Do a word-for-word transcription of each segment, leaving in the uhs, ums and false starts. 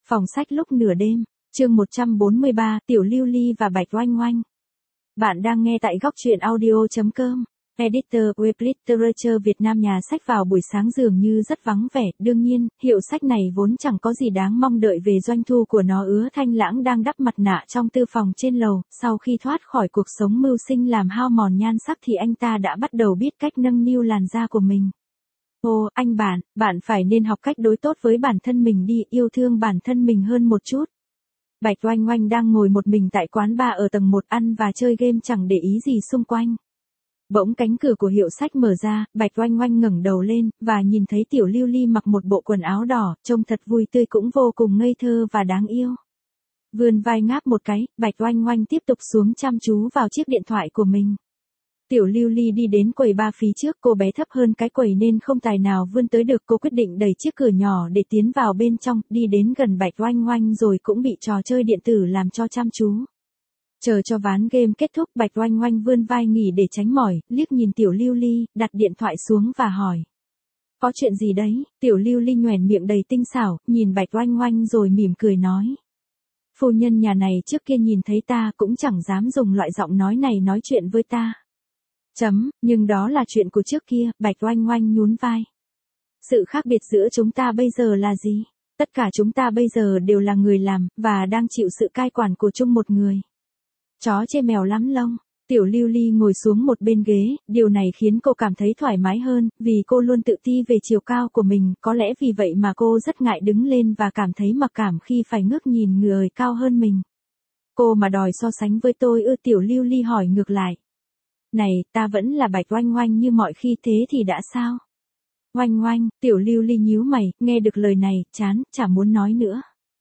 Phòng sách lúc nửa đêm, chương một trăm bốn mươi ba, Tiểu Lưu Ly và Bạch Oanh Oanh. Bạn đang nghe tại góc truyện audio chấm com. Editor Web Literature Việt Nam. Nhà sách vào buổi sáng dường như rất vắng vẻ, đương nhiên, hiệu sách này vốn chẳng có gì đáng mong đợi về doanh thu của nó. Ứa Thanh Lãng đang đắp mặt nạ trong tư phòng trên lầu, sau khi thoát khỏi cuộc sống mưu sinh làm hao mòn nhan sắc thì anh ta đã bắt đầu biết cách nâng niu làn da của mình. Ồ, anh bạn, bạn phải nên học cách đối tốt với bản thân mình đi, yêu thương bản thân mình hơn một chút. Bạch Oanh Oanh đang ngồi một mình tại quán bar ở tầng một ăn và chơi game chẳng để ý gì xung quanh. Bỗng cánh cửa của hiệu sách mở ra, Bạch Oanh Oanh ngẩng đầu lên, và nhìn thấy Tiểu Lưu Ly mặc một bộ quần áo đỏ, trông thật vui tươi cũng vô cùng ngây thơ và đáng yêu. Vươn vai ngáp một cái, Bạch Oanh Oanh tiếp tục xuống chăm chú vào chiếc điện thoại của mình. Tiểu Lưu Ly đi đến quầy ba phía trước, cô bé thấp hơn cái quầy nên không tài nào vươn tới được. Cô quyết định đẩy chiếc cửa nhỏ để tiến vào bên trong, đi đến gần Bạch Oanh Oanh rồi cũng bị trò chơi điện tử làm cho chăm chú. Chờ cho ván game kết thúc, Bạch Oanh Oanh vươn vai nghỉ để tránh mỏi, liếc nhìn Tiểu Lưu Ly, đặt điện thoại xuống và hỏi. Có chuyện gì đấy? Tiểu Lưu Ly nhoẻn miệng đầy tinh xảo, nhìn Bạch Oanh Oanh rồi mỉm cười nói. Phu nhân nhà này trước kia nhìn thấy ta cũng chẳng dám dùng loại giọng nói này nói chuyện với ta. Chấm, nhưng đó là chuyện của trước kia, Bạch Oanh Oanh nhún vai. Sự khác biệt giữa chúng ta bây giờ là gì? Tất cả chúng ta bây giờ đều là người làm, và đang chịu sự cai quản của chung một người. Chó chê mèo lắm lông. Tiểu Lưu Ly ngồi xuống một bên ghế, điều này khiến cô cảm thấy thoải mái hơn, vì cô luôn tự ti về chiều cao của mình, có lẽ vì vậy mà cô rất ngại đứng lên và cảm thấy mặc cảm khi phải ngước nhìn người cao hơn mình. Cô mà đòi so sánh với tôi ư? Tiểu Lưu Ly hỏi ngược lại. Này, ta vẫn là Bạch Oanh Oanh như mọi khi, thế thì đã sao? Oanh Oanh, Tiểu Lưu Ly nhíu mày, nghe được lời này, chán, chả muốn nói nữa.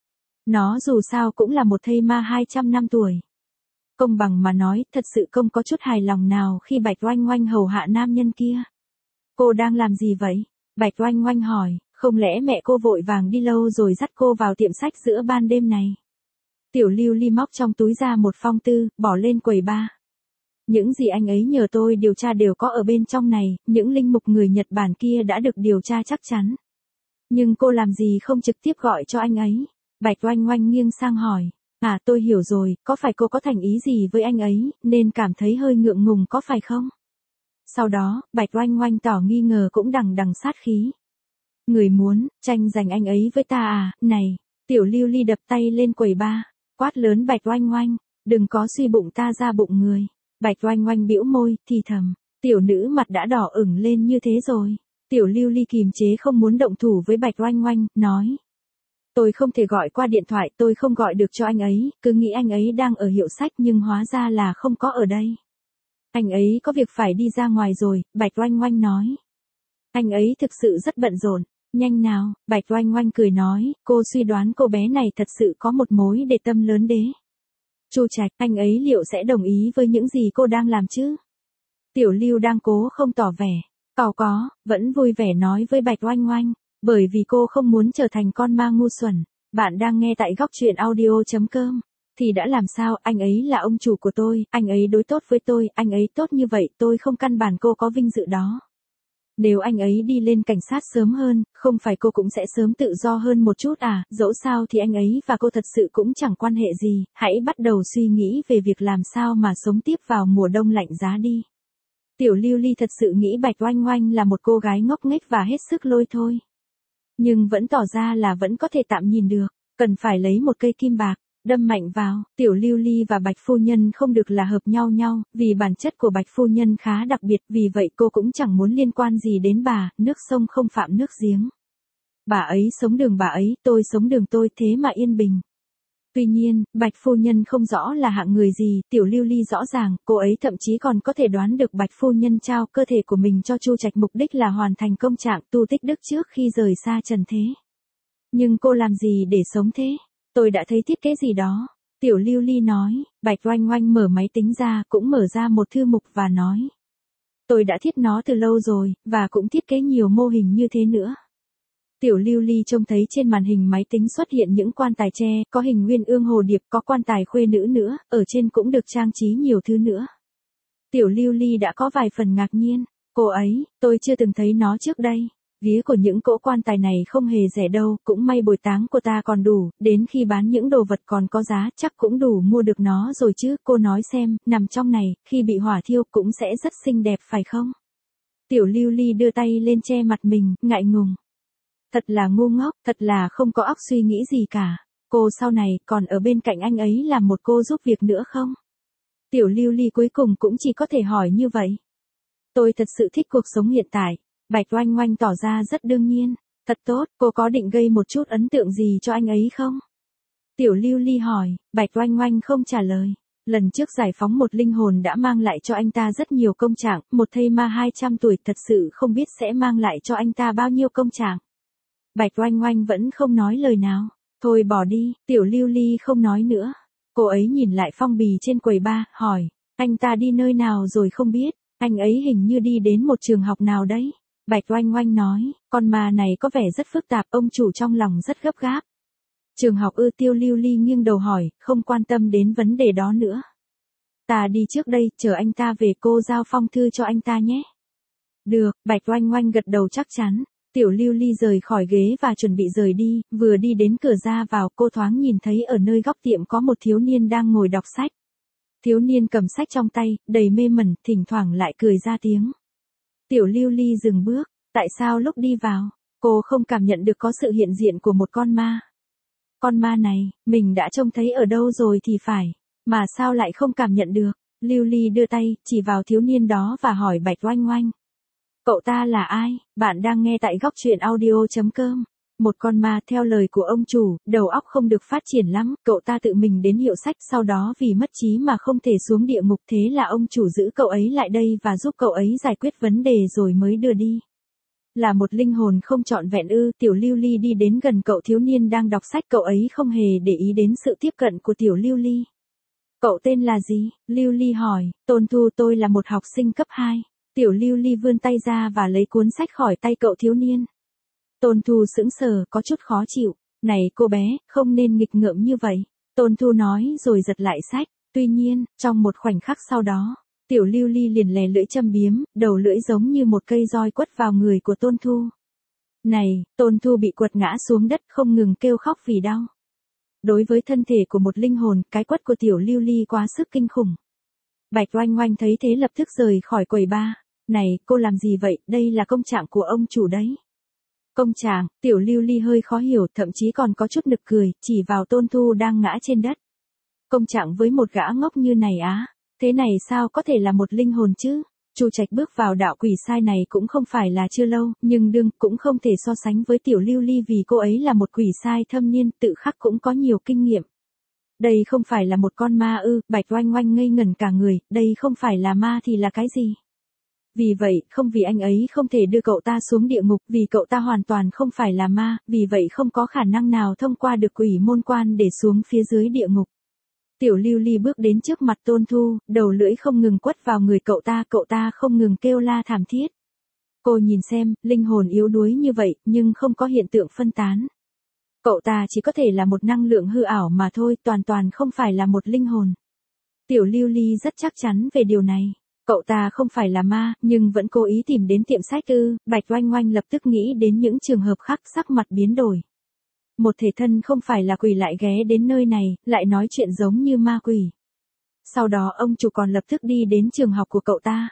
Nó dù sao cũng là một thây ma hai trăm năm tuổi. Công bằng mà nói, thật sự không có chút hài lòng nào khi Bạch Oanh Oanh hầu hạ nam nhân kia. Cô đang làm gì vậy? Bạch Oanh Oanh hỏi, không lẽ mẹ cô vội vàng đi lâu rồi dắt cô vào tiệm sách giữa ban đêm này? Tiểu Lưu Ly móc trong túi ra một phong thư, bỏ lên quầy bar. Những gì anh ấy nhờ tôi điều tra đều có ở bên trong này, những linh mục người Nhật Bản kia đã được điều tra chắc chắn. Nhưng cô làm gì không trực tiếp gọi cho anh ấy? Bạch Oanh Oanh nghiêng sang hỏi. À, tôi hiểu rồi, có phải cô có thành ý gì với anh ấy, nên cảm thấy hơi ngượng ngùng có phải không? Sau đó, Bạch Oanh Oanh tỏ nghi ngờ cũng đằng đằng sát khí. Người muốn tranh giành anh ấy với ta à? Này! Tiểu Lưu Ly đập tay lên quầy bar, quát lớn Bạch Oanh Oanh, đừng có suy bụng ta ra bụng người. Bạch Oanh Oanh bĩu môi, thì thầm, tiểu nữ mặt đã đỏ ửng lên như thế rồi. Tiểu Lưu Ly kìm chế không muốn động thủ với Bạch Oanh Oanh, nói. Tôi không thể gọi qua điện thoại, tôi không gọi được cho anh ấy, cứ nghĩ anh ấy đang ở hiệu sách nhưng hóa ra là không có ở đây. Anh ấy có việc phải đi ra ngoài rồi, Bạch Oanh Oanh nói. Anh ấy thực sự rất bận rộn, nhanh nào, Bạch Oanh Oanh cười nói, cô suy đoán cô bé này thật sự có một mối để tâm lớn đế. Chu Trạch, anh ấy liệu sẽ đồng ý với những gì cô đang làm chứ? Tiểu Lưu đang cố không tỏ vẻ. Cậu có, vẫn vui vẻ nói với Bạch Oanh Oanh, bởi vì cô không muốn trở thành con ma ngu xuẩn. Bạn đang nghe tại góc truyện audio chấm com. Thì đã làm sao, anh ấy là ông chủ của tôi, anh ấy đối tốt với tôi, anh ấy tốt như vậy, tôi không căn bản cô có vinh dự đó. Nếu anh ấy đi lên cảnh sát sớm hơn, không phải cô cũng sẽ sớm tự do hơn một chút à? Dẫu sao thì anh ấy và cô thật sự cũng chẳng quan hệ gì, hãy bắt đầu suy nghĩ về việc làm sao mà sống tiếp vào mùa đông lạnh giá đi. Tiểu Lưu Ly thật sự nghĩ Bạch Oanh Oanh là một cô gái ngốc nghếch và hết sức lôi thôi. Nhưng vẫn tỏ ra là vẫn có thể tạm nhìn được, cần phải lấy một cây kim bạc, đâm mạnh vào. Tiểu Lưu Ly và Bạch Phu Nhân không được là hợp nhau nhau, vì bản chất của Bạch Phu Nhân khá đặc biệt, vì vậy cô cũng chẳng muốn liên quan gì đến bà, nước sông không phạm nước giếng. Bà ấy sống đường bà ấy, tôi sống đường tôi, thế mà yên bình. Tuy nhiên, Bạch Phu Nhân không rõ là hạng người gì, Tiểu Lưu Ly rõ ràng, cô ấy thậm chí còn có thể đoán được Bạch Phu Nhân trao cơ thể của mình cho Chu Trạch mục đích là hoàn thành công trạng tu tích đức trước khi rời xa trần thế. Nhưng cô làm gì để sống thế? Tôi đã thấy thiết kế gì đó. Tiểu Lưu Ly nói, Bạch Oanh Oanh mở máy tính ra, cũng mở ra một thư mục và nói. Tôi đã thiết nó từ lâu rồi, và cũng thiết kế nhiều mô hình như thế nữa. Tiểu Lưu Ly trông thấy trên màn hình máy tính xuất hiện những quan tài tre, có hình nguyên ương hồ điệp, có quan tài khuê nữ nữa, ở trên cũng được trang trí nhiều thứ nữa. Tiểu Lưu Ly đã có vài phần ngạc nhiên, cô ấy, tôi chưa từng thấy nó trước đây. Vía của những cỗ quan tài này không hề rẻ đâu, cũng may bồi táng của ta còn đủ, đến khi bán những đồ vật còn có giá chắc cũng đủ mua được nó rồi chứ. Cô nói xem, nằm trong này, khi bị hỏa thiêu cũng sẽ rất xinh đẹp phải không? Tiểu Lưu Ly đưa tay lên che mặt mình, ngại ngùng. Thật là ngu ngốc, thật là không có óc suy nghĩ gì cả. Cô sau này còn ở bên cạnh anh ấy làm một cô giúp việc nữa không? Tiểu Lưu Ly cuối cùng cũng chỉ có thể hỏi như vậy. Tôi thật sự thích cuộc sống hiện tại. Bạch Oanh Oanh tỏ ra rất đương nhiên. Thật tốt, cô có định gây một chút ấn tượng gì cho anh ấy không? Tiểu Lưu Ly hỏi, Bạch Oanh Oanh không trả lời. Lần trước giải phóng một linh hồn đã mang lại cho anh ta rất nhiều công trạng, một thây ma hai trăm tuổi thật sự không biết sẽ mang lại cho anh ta bao nhiêu công trạng. Bạch Oanh Oanh vẫn không nói lời nào. Thôi bỏ đi, Tiểu Lưu Ly không nói nữa. Cô ấy nhìn lại phong bì trên quầy bar, hỏi, anh ta đi nơi nào rồi không biết, anh ấy hình như đi đến một trường học nào đấy. Bạch Oanh Oanh nói, con ma này có vẻ rất phức tạp, ông chủ trong lòng rất gấp gáp. Trường học ư? Tiêu Lưu Ly nghiêng đầu hỏi, không quan tâm đến vấn đề đó nữa. Ta đi trước đây, chờ anh ta về cô giao phong thư cho anh ta nhé. Được, Bạch Oanh Oanh gật đầu chắc chắn. Tiểu Lưu Ly rời khỏi ghế và chuẩn bị rời đi, vừa đi đến cửa ra vào cô thoáng nhìn thấy ở nơi góc tiệm có một thiếu niên đang ngồi đọc sách. Thiếu niên cầm sách trong tay, đầy mê mẩn, thỉnh thoảng lại cười ra tiếng. Tiểu Lưu Ly dừng bước, tại sao lúc đi vào, cô không cảm nhận được có sự hiện diện của một con ma? Con ma này, mình đã trông thấy ở đâu rồi thì phải, mà sao lại không cảm nhận được? Lưu Ly đưa tay, chỉ vào thiếu niên đó và hỏi Bạch Oanh Oanh. Cậu ta là ai? Bạn đang nghe tại góc truyện audio chấm com. Một con ma theo lời của ông chủ, đầu óc không được phát triển lắm, cậu ta tự mình đến hiệu sách sau đó vì mất trí mà không thể xuống địa ngục, thế là ông chủ giữ cậu ấy lại đây và giúp cậu ấy giải quyết vấn đề rồi mới đưa đi. Là một linh hồn không trọn vẹn ư? Tiểu Lưu Ly đi đến gần cậu thiếu niên đang đọc sách, cậu ấy không hề để ý đến sự tiếp cận của Tiểu Lưu Ly. Cậu tên là gì? Lưu Ly hỏi. Tôn Thu, tôi là một học sinh cấp hai. Tiểu Lưu Ly vươn tay ra và lấy cuốn sách khỏi tay cậu thiếu niên. Tôn Thu sững sờ, có chút khó chịu. Này cô bé, không nên nghịch ngợm như vậy. Tôn Thu nói rồi giật lại sách. Tuy nhiên, trong một khoảnh khắc sau đó, Tiểu Lưu Ly liền lè lưỡi châm biếm, đầu lưỡi giống như một cây roi quất vào người của Tôn Thu. Này, Tôn Thu bị quật ngã xuống đất không ngừng kêu khóc vì đau. Đối với thân thể của một linh hồn, cái quất của Tiểu Lưu Ly quá sức kinh khủng. Bạch Oanh Oanh thấy thế lập tức rời khỏi quầy bar. Này, cô làm gì vậy, đây là công trạng của ông chủ đấy. Công trạng? Tiểu Lưu Ly hơi khó hiểu, thậm chí còn có chút nực cười, chỉ vào Tôn Thu đang ngã trên đất. Công trạng với một gã ngốc như này á? Thế này sao có thể là một linh hồn chứ? Chu Trạch bước vào đạo quỷ sai này cũng không phải là chưa lâu, nhưng đương cũng không thể so sánh với Tiểu Lưu Ly vì cô ấy là một quỷ sai thâm niên, tự khắc cũng có nhiều kinh nghiệm. Đây không phải là một con ma ư? Bạch Oanh Oanh ngây ngẩn cả người, đây không phải là ma thì là cái gì? Vì vậy, không vì anh ấy không thể đưa cậu ta xuống địa ngục, vì cậu ta hoàn toàn không phải là ma, vì vậy không có khả năng nào thông qua được quỷ môn quan để xuống phía dưới địa ngục. Tiểu Lưu Ly bước đến trước mặt Tôn Thu, đầu lưỡi không ngừng quất vào người cậu ta, cậu ta không ngừng kêu la thảm thiết. Cô nhìn xem, linh hồn yếu đuối như vậy, nhưng không có hiện tượng phân tán. Cậu ta chỉ có thể là một năng lượng hư ảo mà thôi, toàn toàn không phải là một linh hồn. Tiểu Lưu Ly rất chắc chắn về điều này. Cậu ta không phải là ma, nhưng vẫn cố ý tìm đến tiệm sách ư? Bạch Oanh Oanh lập tức nghĩ đến những trường hợp khác, sắc mặt biến đổi. Một thể thân không phải là quỷ lại ghé đến nơi này, lại nói chuyện giống như ma quỷ. Sau đó ông chủ còn lập tức đi đến trường học của cậu ta.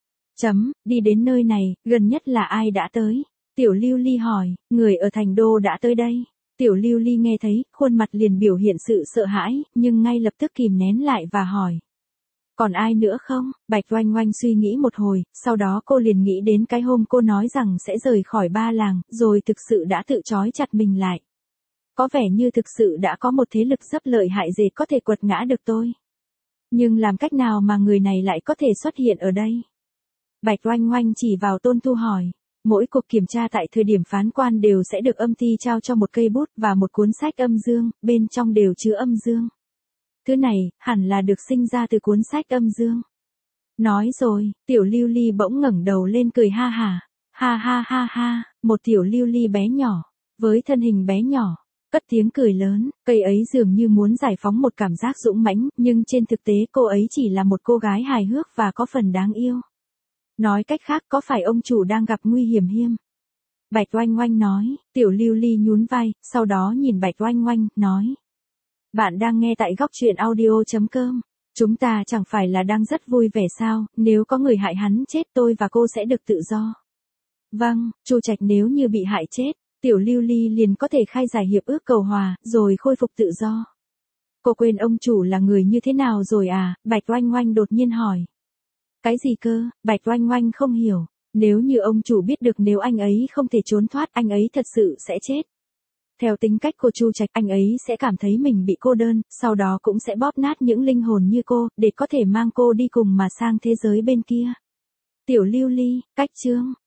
Chấm, đi đến nơi này, gần nhất là ai đã tới? Tiểu Lưu Ly hỏi, người ở thành đô đã tới đây. Tiểu Lưu Ly nghe thấy, khuôn mặt liền biểu hiện sự sợ hãi, nhưng ngay lập tức kìm nén lại và hỏi. Còn ai nữa không? Bạch Oanh Oanh suy nghĩ một hồi, sau đó cô liền nghĩ đến cái hôm cô nói rằng sẽ rời khỏi ba làng, rồi thực sự đã tự trói chặt mình lại. Có vẻ như thực sự đã có một thế lực rất lợi hại dễ có thể quật ngã được tôi. Nhưng làm cách nào mà người này lại có thể xuất hiện ở đây? Bạch Oanh Oanh chỉ vào Tôn Thu hỏi. Mỗi cuộc kiểm tra tại thời điểm phán quan đều sẽ được âm ty trao cho một cây bút và một cuốn sách âm dương, bên trong đều chứa âm dương. Thứ này, hẳn là được sinh ra từ cuốn sách âm dương. Nói rồi, Tiểu Lưu Ly bỗng ngẩng đầu lên cười ha hả. Ha ha ha ha, một Tiểu Lưu Ly bé nhỏ, với thân hình bé nhỏ, cất tiếng cười lớn, cây ấy dường như muốn giải phóng một cảm giác dũng mãnh, nhưng trên thực tế cô ấy chỉ là một cô gái hài hước và có phần đáng yêu. Nói cách khác, có phải ông chủ đang gặp nguy hiểm hiểm? Bạch Oanh Oanh nói, Tiểu Lưu Ly nhún vai, sau đó nhìn Bạch Oanh Oanh, nói. Bạn đang nghe tại góc truyện audio.com. Chúng ta chẳng phải là đang rất vui vẻ sao, nếu có người hại hắn chết tôi và cô sẽ được tự do. Vâng, Chu Trạch nếu như bị hại chết, Tiểu Lưu Ly liền có thể khai giải hiệp ước cầu hòa, rồi khôi phục tự do. Cô quên ông chủ là người như thế nào rồi à, Bạch Oanh Oanh đột nhiên hỏi. Cái gì cơ, Bạch Oanh Oanh không hiểu, nếu như ông chủ biết được nếu anh ấy không thể trốn thoát anh ấy thật sự sẽ chết. Theo tính cách của Chu Trạch anh ấy sẽ cảm thấy mình bị cô đơn, sau đó cũng sẽ bóp nát những linh hồn như cô, để có thể mang cô đi cùng mà sang thế giới bên kia. Tiểu Lưu Ly, cách chương.